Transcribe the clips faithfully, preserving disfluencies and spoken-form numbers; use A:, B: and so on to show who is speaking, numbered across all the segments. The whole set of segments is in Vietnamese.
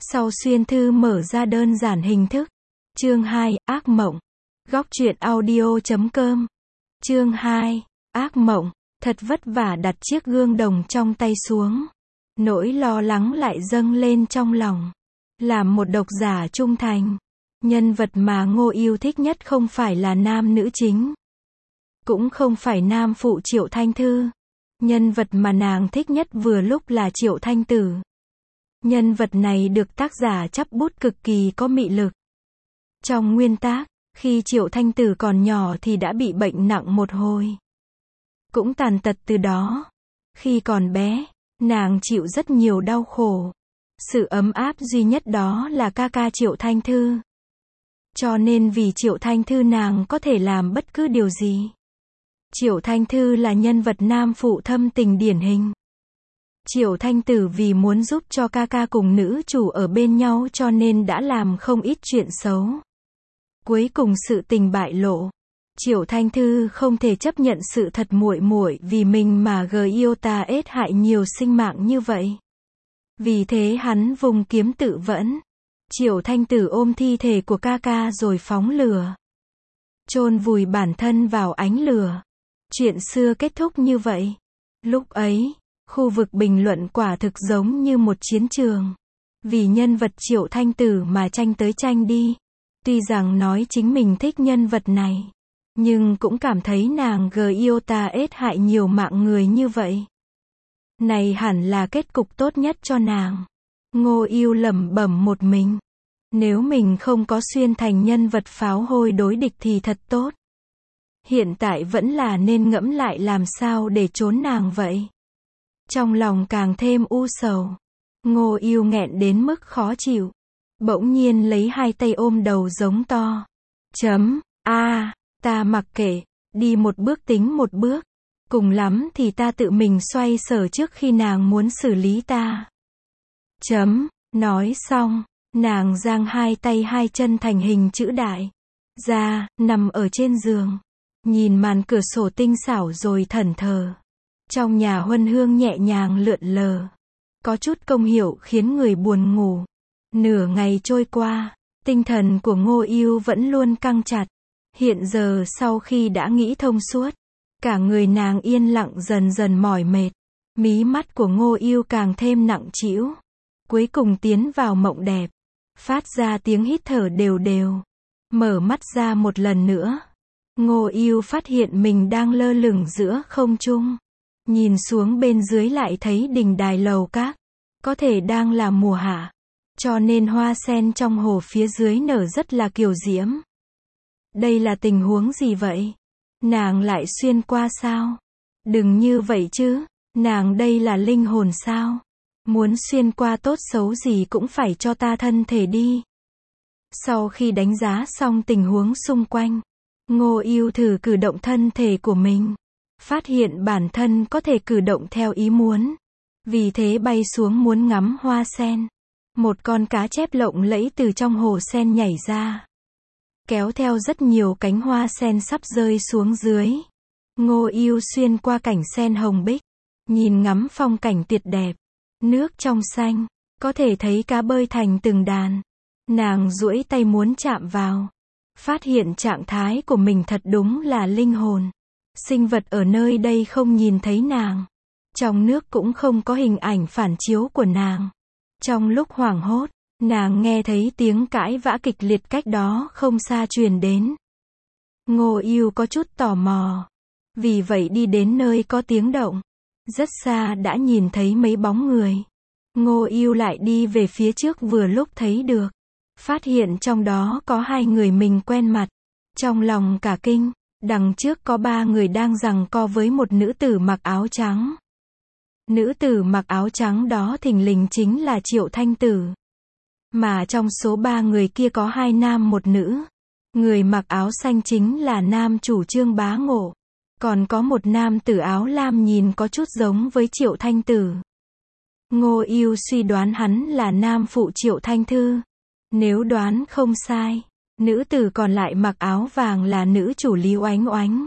A: Sau xuyên thư mở ra đơn giản hình thức. Chương hai, ác mộng. Góc truyện audio chấm com. Chương hai, ác mộng. Thật vất vả đặt chiếc gương đồng trong tay xuống. Nỗi lo lắng lại dâng lên trong lòng. Làm một độc giả trung thành, nhân vật mà Ngô yêu thích nhất không phải là nam nữ chính, cũng không phải nam phụ Triệu Thanh Thư. Nhân vật mà nàng thích nhất vừa lúc là Triệu Thanh Tử. Nhân vật này được tác giả chắp bút cực kỳ có mị lực. Trong nguyên tác, khi Triệu Thanh Tử còn nhỏ thì đã bị bệnh nặng một hồi, cũng tàn tật từ đó. Khi còn bé, nàng chịu rất nhiều đau khổ. Sự ấm áp duy nhất đó là ca ca Triệu Thanh Thư. Cho nên vì Triệu Thanh Thư nàng có thể làm bất cứ điều gì. Triệu Thanh Thư là nhân vật nam phụ thâm tình điển hình. Triệu Thanh Tử vì muốn giúp cho ca ca cùng nữ chủ ở bên nhau cho nên đã làm không ít chuyện xấu. Cuối cùng sự tình bại lộ. Triệu Thanh Thư không thể chấp nhận sự thật muội muội vì mình mà Gyota ết hại nhiều sinh mạng như vậy. Vì thế hắn vùng kiếm tự vẫn. Triệu Thanh Tử ôm thi thể của ca ca rồi phóng lửa, chôn vùi bản thân vào ánh lửa. Chuyện xưa kết thúc như vậy. Lúc ấy, khu vực bình luận quả thực giống như một chiến trường. Vì nhân vật Triệu Thanh Tử mà tranh tới tranh đi. Tuy rằng nói chính mình thích nhân vật này, nhưng cũng cảm thấy nàng Gyota ết hại nhiều mạng người như vậy. Này hẳn là kết cục tốt nhất cho nàng. Ngô yêu lẩm bẩm một mình. Nếu mình không có xuyên thành nhân vật pháo hôi đối địch thì thật tốt. Hiện tại vẫn là nên ngẫm lại làm sao để trốn nàng vậy. Trong lòng càng thêm u sầu. Ngô yêu nghẹn đến mức khó chịu. Bỗng nhiên lấy hai tay ôm đầu giống to. Chấm, a, à, ta mặc kệ, đi một bước tính một bước. Cùng lắm thì ta tự mình xoay sở trước khi nàng muốn xử lý ta. Chấm, nói xong, nàng giang hai tay hai chân thành hình chữ đại ra, nằm ở trên giường, nhìn màn cửa sổ tinh xảo rồi thẫn thờ. Trong nhà huân hương nhẹ nhàng lượn lờ, có chút công hiệu khiến người buồn ngủ. Nửa ngày trôi qua, tinh thần của Ngô yêu vẫn luôn căng chặt. Hiện giờ sau khi đã nghĩ thông suốt, cả người nàng yên lặng dần dần mỏi mệt. Mí mắt của Ngô yêu càng thêm nặng trĩu. Cuối cùng tiến vào mộng đẹp, phát ra tiếng hít thở đều đều. Mở mắt ra một lần nữa, Ngô yêu phát hiện mình đang lơ lửng giữa không trung. Nhìn xuống bên dưới lại thấy đình đài lầu các. Có thể đang là mùa hạ, cho nên hoa sen trong hồ phía dưới nở rất là kiều diễm. Đây là tình huống gì vậy? Nàng lại xuyên qua sao? Đừng như vậy chứ, nàng đây là linh hồn sao? Muốn xuyên qua tốt xấu gì cũng phải cho ta thân thể đi. Sau khi đánh giá xong tình huống xung quanh, Ngô yêu thử cử động thân thể của mình. Phát hiện bản thân có thể cử động theo ý muốn. Vì thế bay xuống muốn ngắm hoa sen. Một con cá chép lộng lẫy từ trong hồ sen nhảy ra, kéo theo rất nhiều cánh hoa sen sắp rơi xuống dưới. Ngô yêu xuyên qua cảnh sen hồng bích, nhìn ngắm phong cảnh tuyệt đẹp. Nước trong xanh, có thể thấy cá bơi thành từng đàn. Nàng duỗi tay muốn chạm vào, phát hiện trạng thái của mình thật đúng là linh hồn. Sinh vật ở nơi đây không nhìn thấy nàng. Trong nước cũng không có hình ảnh phản chiếu của nàng. Trong lúc hoảng hốt, nàng nghe thấy tiếng cãi vã kịch liệt cách đó không xa truyền đến. Ngô yêu có chút tò mò, vì vậy đi đến nơi có tiếng động. Rất xa đã nhìn thấy mấy bóng người. Ngô yêu lại đi về phía trước vừa lúc thấy được. Phát hiện trong đó có hai người mình quen mặt. Trong lòng cả kinh, đằng trước có ba người đang giằng co với một nữ tử mặc áo trắng. Nữ tử mặc áo trắng đó thình lình chính là Triệu Thanh Tử. Mà trong số ba người kia có hai nam một nữ. Người mặc áo xanh chính là nam chủ Trương Bá Ngộ. Còn có một nam tử áo lam nhìn có chút giống với Triệu Thanh Tử. Ngô yêu suy đoán hắn là nam phụ Triệu Thanh Thư. Nếu đoán không sai, nữ tử còn lại mặc áo vàng là nữ chủ Lý Oánh Oánh.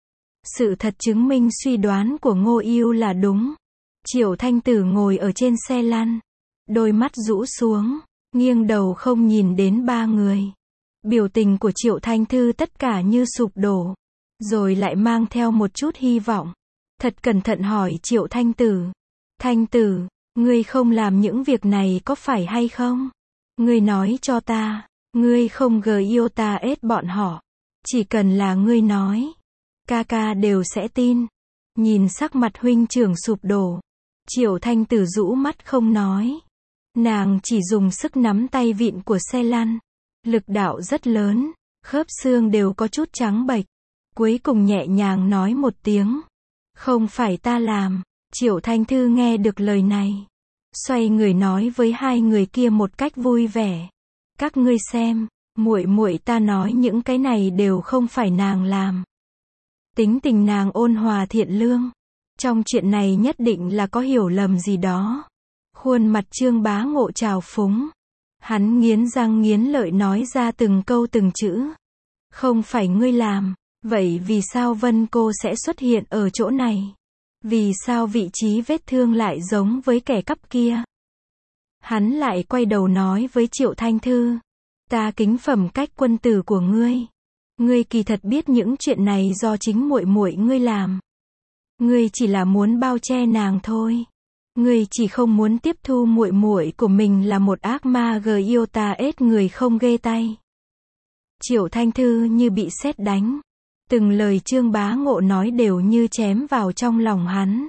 A: Sự thật chứng minh suy đoán của Ngô yêu là đúng. Triệu Thanh Tử ngồi ở trên xe lăn, đôi mắt rũ xuống, nghiêng đầu không nhìn đến ba người. Biểu tình của Triệu Thanh Thư tất cả như sụp đổ, rồi lại mang theo một chút hy vọng. Thật cẩn thận hỏi Triệu Thanh Tử. Thanh Tử, ngươi không làm những việc này có phải hay không? Ngươi nói cho ta, ngươi không gờ yêu ta ết bọn họ. Chỉ cần là ngươi nói, ca ca đều sẽ tin. Nhìn sắc mặt huynh trưởng sụp đổ, Triệu Thanh Tử rũ mắt không nói. Nàng chỉ dùng sức nắm tay vịn của xe lăn. Lực đạo rất lớn, khớp xương đều có chút trắng bệch. Cuối cùng nhẹ nhàng nói một tiếng. Không phải ta làm. Triệu Thanh Thư nghe được lời này, xoay người nói với hai người kia một cách vui vẻ. Các ngươi xem, muội muội ta nói những cái này đều không phải nàng làm. Tính tình nàng ôn hòa thiện lương. Trong chuyện này nhất định là có hiểu lầm gì đó. Khuôn mặt Trương Bá Ngộ trào phúng. Hắn nghiến răng nghiến lợi nói ra từng câu từng chữ. Không phải ngươi làm, vậy vì sao Vân cô sẽ xuất hiện ở chỗ này? Vì sao vị trí vết thương lại giống với kẻ cắp kia? Hắn lại quay đầu nói với Triệu Thanh Thư. Ta kính phẩm cách quân tử của ngươi. Ngươi kỳ thật biết những chuyện này do chính muội muội ngươi làm. Ngươi chỉ là muốn bao che nàng thôi. Ngươi chỉ không muốn tiếp thu muội muội của mình là một ác ma gờ yêu ta ết người không ghê tay. Triệu Thanh Thư như bị sét đánh. Từng lời Trương Bá Ngộ nói đều như chém vào trong lòng hắn.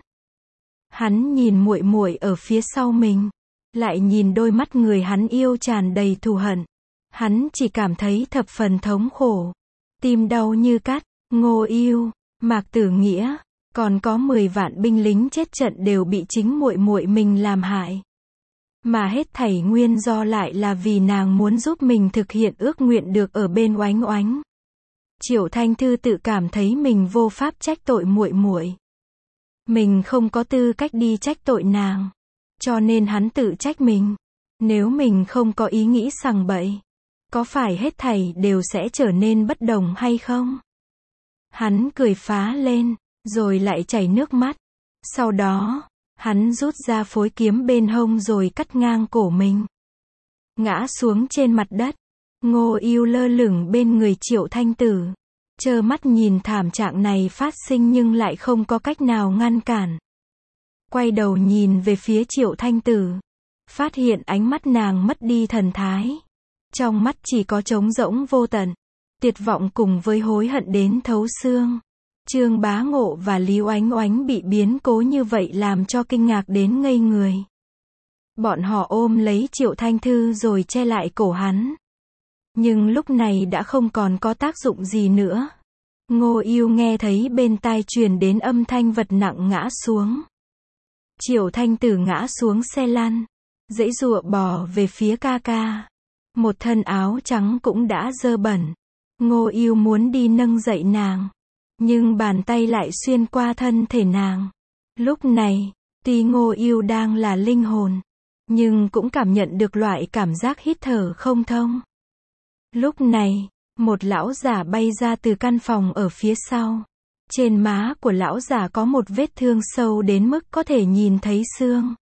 A: Hắn nhìn muội muội ở phía sau mình, lại nhìn đôi mắt người hắn yêu tràn đầy thù hận. Hắn chỉ cảm thấy thập phần thống khổ, tim đau như cắt. Ngô Yêu, Mạc Tử Nghĩa, còn có mười vạn binh lính chết trận đều bị chính muội muội mình làm hại. Mà hết thảy nguyên do lại là vì nàng muốn giúp mình thực hiện ước nguyện được ở bên Oánh Oánh. Triệu Thanh Thư tự cảm thấy mình vô pháp trách tội muội muội. Mình không có tư cách đi trách tội nàng, cho nên hắn tự trách mình. Nếu mình không có ý nghĩ sằng bậy, có phải hết thảy đều sẽ trở nên bất đồng hay không? Hắn cười phá lên, rồi lại chảy nước mắt. Sau đó, hắn rút ra phối kiếm bên hông rồi cắt ngang cổ mình. Ngã xuống trên mặt đất. Ngô Yêu lơ lửng bên người Triệu Thanh Tử, trơ mắt nhìn thảm trạng này phát sinh nhưng lại không có cách nào ngăn cản. Quay đầu nhìn về phía Triệu Thanh Tử, phát hiện ánh mắt nàng mất đi thần thái. Trong mắt chỉ có trống rỗng vô tận, tuyệt vọng cùng với hối hận đến thấu xương. Trương Bá Ngộ và Lý Oánh Oánh bị biến cố như vậy làm cho kinh ngạc đến ngây người. Bọn họ ôm lấy Triệu Thanh Thư rồi che lại cổ hắn. Nhưng lúc này đã không còn có tác dụng gì nữa. Ngô Yêu nghe thấy bên tai truyền đến âm thanh vật nặng ngã xuống. Triệu Thanh Tử ngã xuống xe lăn, giãy giụa bò về phía ca ca. Một thân áo trắng cũng đã dơ bẩn. Ngô Yêu muốn đi nâng dậy nàng, nhưng bàn tay lại xuyên qua thân thể nàng. Lúc này, tuy Ngô Yêu đang là linh hồn, nhưng cũng cảm nhận được loại cảm giác hít thở không thông. Lúc này, một lão giả bay ra từ căn phòng ở phía sau. Trên má của lão giả có một vết thương sâu đến mức có thể nhìn thấy xương.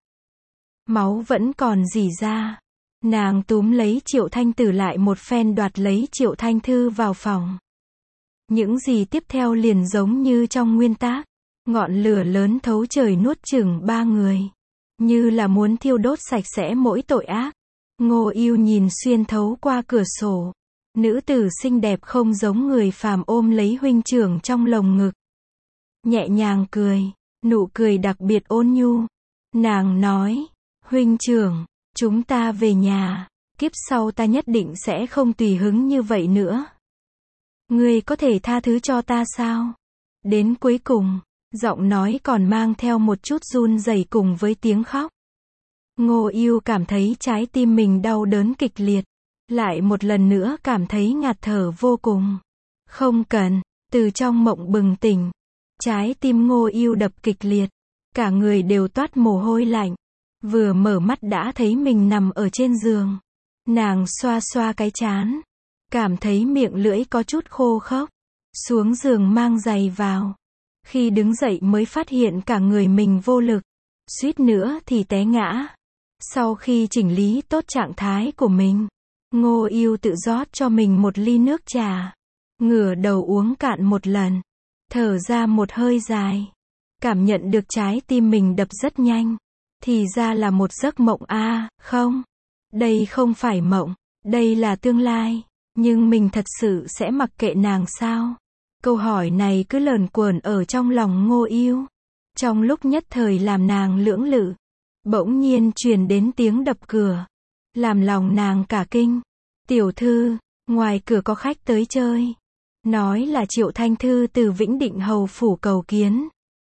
A: Máu vẫn còn rỉ ra. Nàng túm lấy Triệu Thanh Tử lại một phen đoạt lấy Triệu Thanh Thư vào phòng. Những gì tiếp theo liền giống như trong nguyên tác. Ngọn lửa lớn thấu trời nuốt chửng ba người, như là muốn thiêu đốt sạch sẽ mỗi tội ác. Ngô Yêu nhìn xuyên thấu qua cửa sổ. Nữ tử xinh đẹp không giống người phàm ôm lấy huynh trưởng trong lồng ngực. Nhẹ nhàng cười, nụ cười đặc biệt ôn nhu. Nàng nói, huynh trưởng, chúng ta về nhà, kiếp sau ta nhất định sẽ không tùy hứng như vậy nữa. Ngươi có thể tha thứ cho ta sao? Đến cuối cùng, giọng nói còn mang theo một chút run rẩy cùng với tiếng khóc. Ngô Yêu cảm thấy trái tim mình đau đớn kịch liệt. Lại một lần nữa cảm thấy ngạt thở vô cùng. Không cần, từ trong mộng bừng tỉnh. Trái tim Ngô Yêu đập kịch liệt. Cả người đều toát mồ hôi lạnh. Vừa mở mắt đã thấy mình nằm ở trên giường. Nàng xoa xoa cái trán, cảm thấy miệng lưỡi có chút khô khốc. Xuống giường mang giày vào. Khi đứng dậy mới phát hiện cả người mình vô lực. Suýt nữa thì té ngã. Sau khi chỉnh lý tốt trạng thái của mình, Ngô Yêu tự rót cho mình một ly nước trà. Ngửa đầu uống cạn một lần. Thở ra một hơi dài. Cảm nhận được trái tim mình đập rất nhanh. Thì ra là một giấc mộng a, à, không. Đây không phải mộng. Đây là tương lai. Nhưng mình thật sự sẽ mặc kệ nàng sao? Câu hỏi này cứ lờn quờn ở trong lòng Ngô Yêu. Trong lúc nhất thời làm nàng lưỡng lự. Bỗng nhiên truyền đến tiếng đập cửa. Làm lòng nàng cả kinh. Tiểu thư, ngoài cửa có khách tới chơi. Nói là Triệu Thanh Thư từ Vĩnh Định Hầu phủ cầu kiến.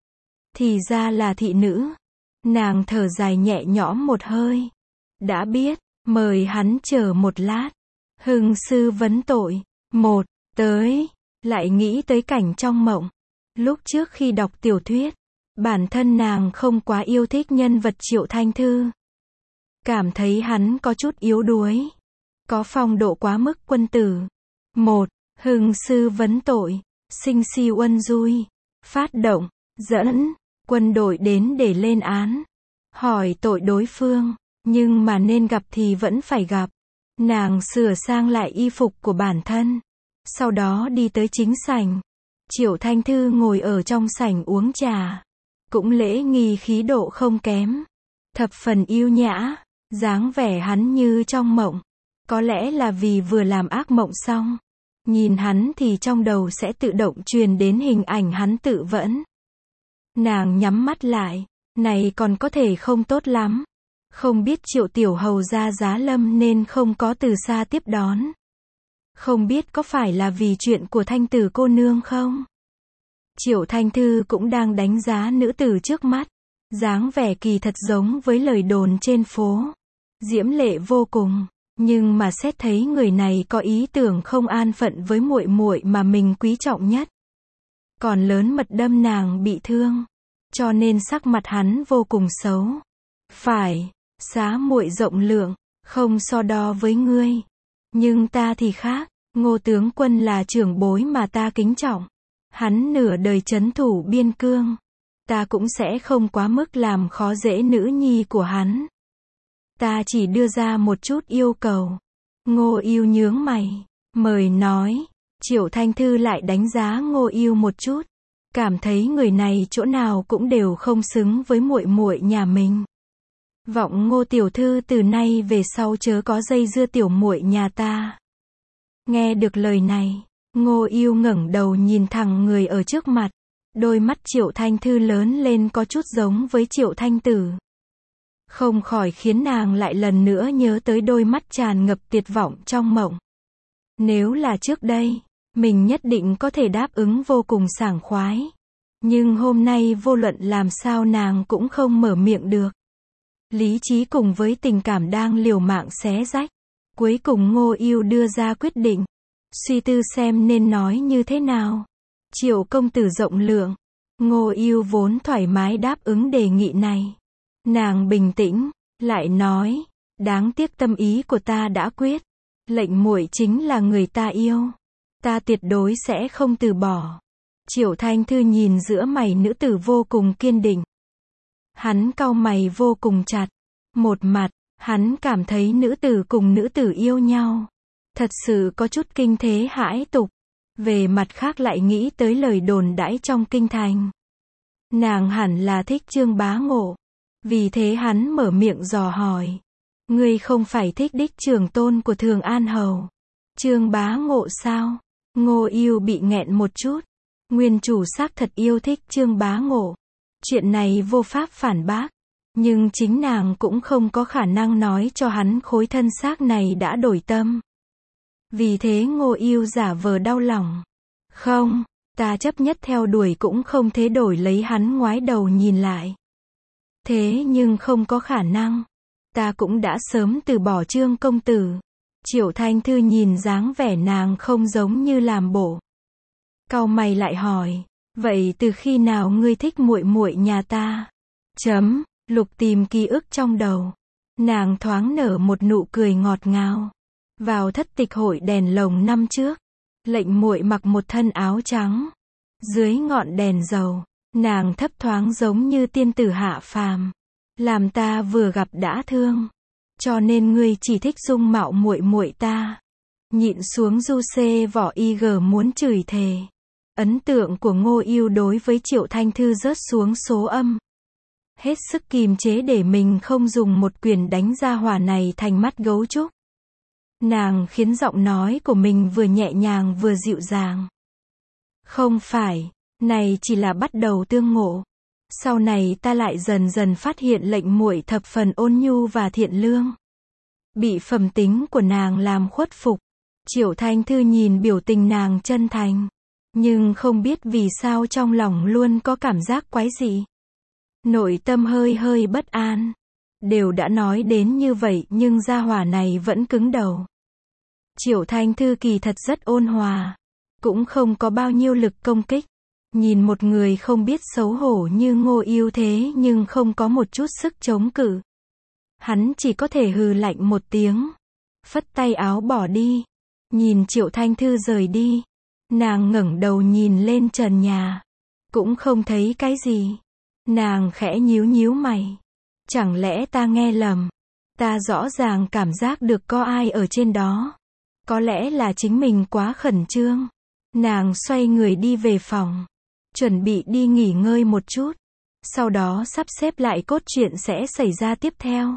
A: Thì ra là thị nữ. Nàng thở dài nhẹ nhõm một hơi. Đã biết, mời hắn chờ một lát. Hưng sư vấn tội. Một, tới. Lại nghĩ tới cảnh trong mộng. Lúc trước khi đọc tiểu thuyết, bản thân nàng không quá yêu thích nhân vật Triệu Thanh Thư. Cảm thấy hắn có chút yếu đuối. Có phong độ quá mức quân tử. Một, hưng sư vấn tội. Sinh si uân dui. Phát động, dẫn, quân đội đến để lên án. Hỏi tội đối phương. Nhưng mà nên gặp thì vẫn phải gặp. Nàng sửa sang lại y phục của bản thân. Sau đó đi tới chính sảnh. Triệu Thanh Thư ngồi ở trong sảnh uống trà. Cũng lễ nghi khí độ không kém. Thập phần yêu nhã. Dáng vẻ hắn như trong mộng. Có lẽ là vì vừa làm ác mộng xong. Nhìn hắn thì trong đầu sẽ tự động truyền đến hình ảnh hắn tự vẫn. Nàng nhắm mắt lại. Này còn có thể không tốt lắm. Không biết Triệu Tiểu Hầu ra Giá Lâm nên không có từ xa tiếp đón. Không biết có phải là vì chuyện của Thanh Tử cô nương không? Triệu Thanh Thư cũng đang đánh giá nữ tử trước mắt. Dáng vẻ kỳ thật giống với lời đồn trên phố. Diễm lệ vô cùng. Nhưng mà xét thấy người này có ý tưởng không an phận với muội muội mà mình quý trọng nhất. Còn lớn mật đâm nàng bị thương. Cho nên sắc mặt hắn vô cùng xấu. Phải, xá muội rộng lượng, không so đo với ngươi. Nhưng ta thì khác, Ngô tướng quân là trưởng bối mà ta kính trọng. Hắn nửa đời trấn thủ biên cương. Ta cũng sẽ không quá mức làm khó dễ nữ nhi của hắn. Ta chỉ đưa ra một chút yêu cầu. Ngô Yêu nhướng mày. Mời nói. Triệu Thanh Thư lại đánh giá Ngô Yêu một chút. Cảm thấy người này chỗ nào cũng đều không xứng với muội muội nhà mình. Vọng Ngô tiểu thư từ nay về sau chớ có dây dưa tiểu muội nhà ta. Nghe được lời này, Ngô Yêu ngẩng đầu nhìn thẳng người ở trước mặt. Đôi mắt Triệu Thanh Thư lớn lên có chút giống với Triệu Thanh Tử. Không khỏi khiến nàng lại lần nữa nhớ tới đôi mắt tràn ngập tuyệt vọng trong mộng. Nếu là trước đây, mình nhất định có thể đáp ứng vô cùng sảng khoái. Nhưng hôm nay vô luận làm sao nàng cũng không mở miệng được. Lý trí cùng với tình cảm đang liều mạng xé rách. Cuối cùng Ngô Yêu đưa ra quyết định. Suy tư xem nên nói như thế nào. Triệu công tử rộng lượng. Ngô Yêu vốn thoải mái đáp ứng đề nghị này. Nàng bình tĩnh, lại nói. Đáng tiếc tâm ý của ta đã quyết. Lệnh muội chính là người ta yêu. Ta tuyệt đối sẽ không từ bỏ. Triệu Thanh Thư nhìn giữa mày nữ tử vô cùng kiên định. Hắn cau mày vô cùng chặt. Một mặt, hắn cảm thấy nữ tử cùng nữ tử yêu nhau. Thật sự có chút kinh thế hãi tục. Về mặt khác lại nghĩ tới lời đồn đãi trong kinh thành. Nàng hẳn là thích Trương Bá Ngộ. Vì thế hắn mở miệng dò hỏi. Ngươi không phải thích đích trưởng tôn của Thường An Hầu. Trương Bá Ngộ sao? Ngô Yêu bị nghẹn một chút. Nguyên chủ xác thật yêu thích Trương Bá Ngộ. Chuyện này vô pháp phản bác. Nhưng chính nàng cũng không có khả năng nói cho hắn khối thân xác này đã đổi tâm. Vì thế Ngô Yêu giả vờ đau lòng. Không, ta chấp nhất theo đuổi cũng không thế đổi lấy hắn ngoái đầu nhìn lại. Thế nhưng không có khả năng. Ta cũng đã sớm từ bỏ Trương công tử. Triệu Thanh Thư nhìn dáng vẻ nàng không giống như làm bộ. Cau mày lại hỏi. Vậy từ khi nào ngươi thích muội muội nhà ta? Chấm, Lục tìm ký ức trong đầu. Nàng thoáng nở một nụ cười ngọt ngào. Vào thất tịch hội đèn lồng năm trước. Lệnh muội mặc một thân áo trắng. Dưới ngọn đèn dầu. Nàng thấp thoáng giống như tiên tử hạ phàm. làm ta vừa gặp đã thương. Cho nên ngươi chỉ thích dung mạo muội muội ta. Nhịn xuống du xê vỏ y gờ muốn chửi thề. Ấn tượng của Ngô Ưu đối với Triệu Thanh Thư rớt xuống số âm. Hết sức kìm chế để mình không dùng một quyền đánh gia hỏa này thành mắt gấu trúc. Nàng khiến giọng nói của mình vừa nhẹ nhàng vừa dịu dàng. Không phải, này chỉ là bắt đầu tương ngộ. Sau này ta lại dần dần phát hiện lệnh muội thập phần ôn nhu và thiện lương. Bị phẩm tính của nàng làm khuất phục. Triệu Thanh Thư nhìn biểu tình nàng chân thành. Nhưng không biết vì sao trong lòng luôn có cảm giác quái dị. Nội tâm hơi hơi bất an. Đều đã nói đến như vậy nhưng gia hỏa này vẫn cứng đầu. Triệu Thanh Thư kỳ thật rất ôn hòa. Cũng không có bao nhiêu lực công kích. Nhìn một người không biết xấu hổ như Ngô Ưu thế nhưng không có một chút sức chống cự. Hắn chỉ có thể hừ lạnh một tiếng. Phất tay áo bỏ đi. Nhìn Triệu Thanh Thư rời đi. Nàng ngẩng đầu nhìn lên trần nhà. Cũng không thấy cái gì. Nàng khẽ nhíu nhíu mày. Chẳng lẽ ta nghe lầm? Ta rõ ràng cảm giác được có ai ở trên đó. Có lẽ là chính mình quá khẩn trương. Nàng xoay người đi về phòng. Chuẩn bị đi nghỉ ngơi một chút. Sau đó sắp xếp lại cốt truyện sẽ xảy ra tiếp theo.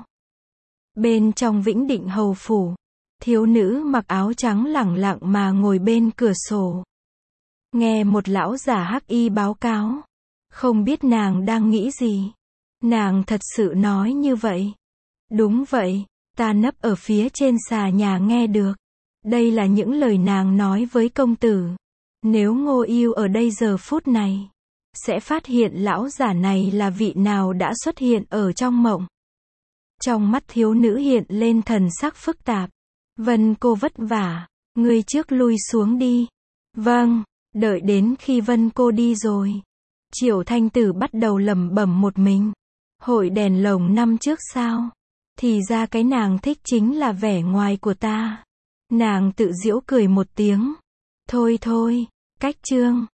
A: Bên trong Vĩnh Định Hầu phủ. Thiếu nữ mặc áo trắng lẳng lặng mà ngồi bên cửa sổ. Nghe một lão giả hắc y báo cáo. Không biết nàng đang nghĩ gì. Nàng thật sự nói như vậy. Đúng vậy, ta nấp ở phía trên xà nhà nghe được. Đây là những lời nàng nói với công tử. Nếu Ngô Ưu ở đây giờ phút này, sẽ phát hiện lão giả này là vị nào đã xuất hiện ở trong mộng. Trong mắt thiếu nữ hiện lên thần sắc phức tạp. Vân cô vất vả, ngươi trước lui xuống đi. Vâng, đợi đến khi Vân cô đi rồi. Triệu Thanh Tử bắt đầu lẩm bẩm một mình. Hội đèn lồng năm trước sao? Thì ra cái nàng thích chính là vẻ ngoài của ta. Nàng tự giễu cười một tiếng. Thôi thôi, cách chương.